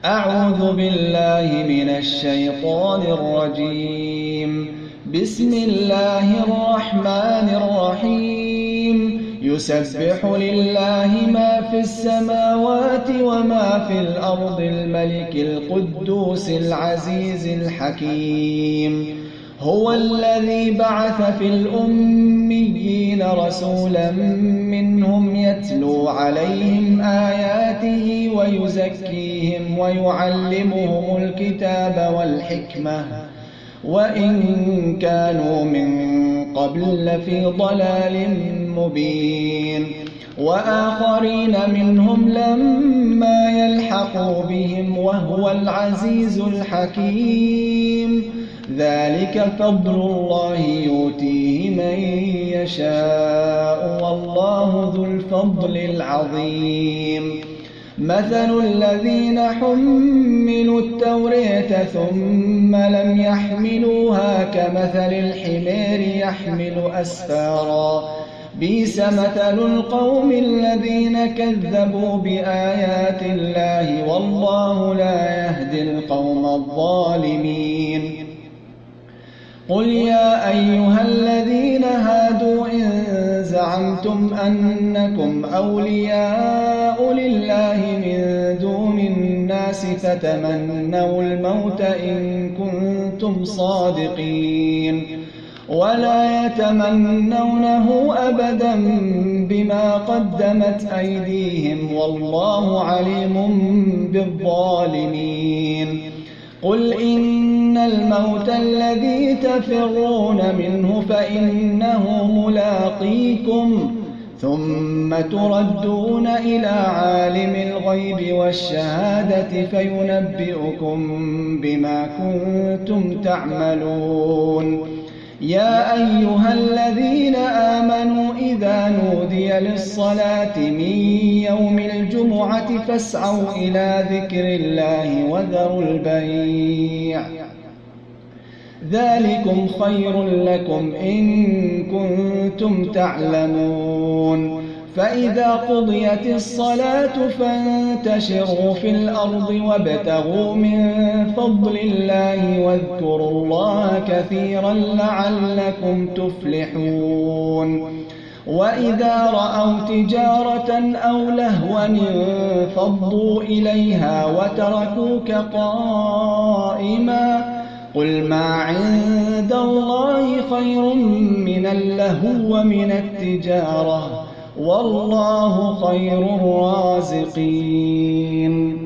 أعوذ بالله من الشيطان الرجيم. بسم الله الرحمن الرحيم. يسبح لله ما في السماوات وما في الأرض الملك القدوس العزيز الحكيم. هو الذي بعث في الأميين رسولا منهم يتلو عليهم آياته ويزكيهم ويعلمهم الكتاب والحكمة وإن كانوا من قبل لفي ضلال مبين. وآخرين منهم لما يلحقوا بهم وهو العزيز الحكيم. ذلك فضل الله يؤتيه من يشاء والله ذو الفضل العظيم. مثل الذين حملوا التوراة ثم لم يحملوها كمثل الحمار يحمل أسفارا بئس مثل القوم الذين كذبوا بآيات الله والله لا يهدي القوم الظالمين. قل يا أيها الذين هادوا إن زعمتم أنكم أولياء لله من دون الناس فتمنوا الموت إن كنتم صادقين ولا يتمنونه أبدا بما قدمت أيديهم والله عليم بالظالمين. قل إن الموت الذي تفرون منه فإنه ملاقيكم ثم تردون إلى عالم الغيب والشهادة فينبئكم بما كنتم تعملون. يا أيها الذين آمنوا إذا نودي للصلاة من يوم الجمعة فاسعوا إلى ذكر الله وذروا البيع ذلكم خير لكم إن كنتم تعلمون. فإذا قضيت الصلاة فانتشروا في الأرض وابتغوا من فضل الله واذكروا الله كثيرا لعلكم تفلحون. وإذا رأوا تجارة أو لهوا انفضوا إليها وتركوك قائما قل ما عند الله خير من اللهو ومن التجارة والله خير الرازقين.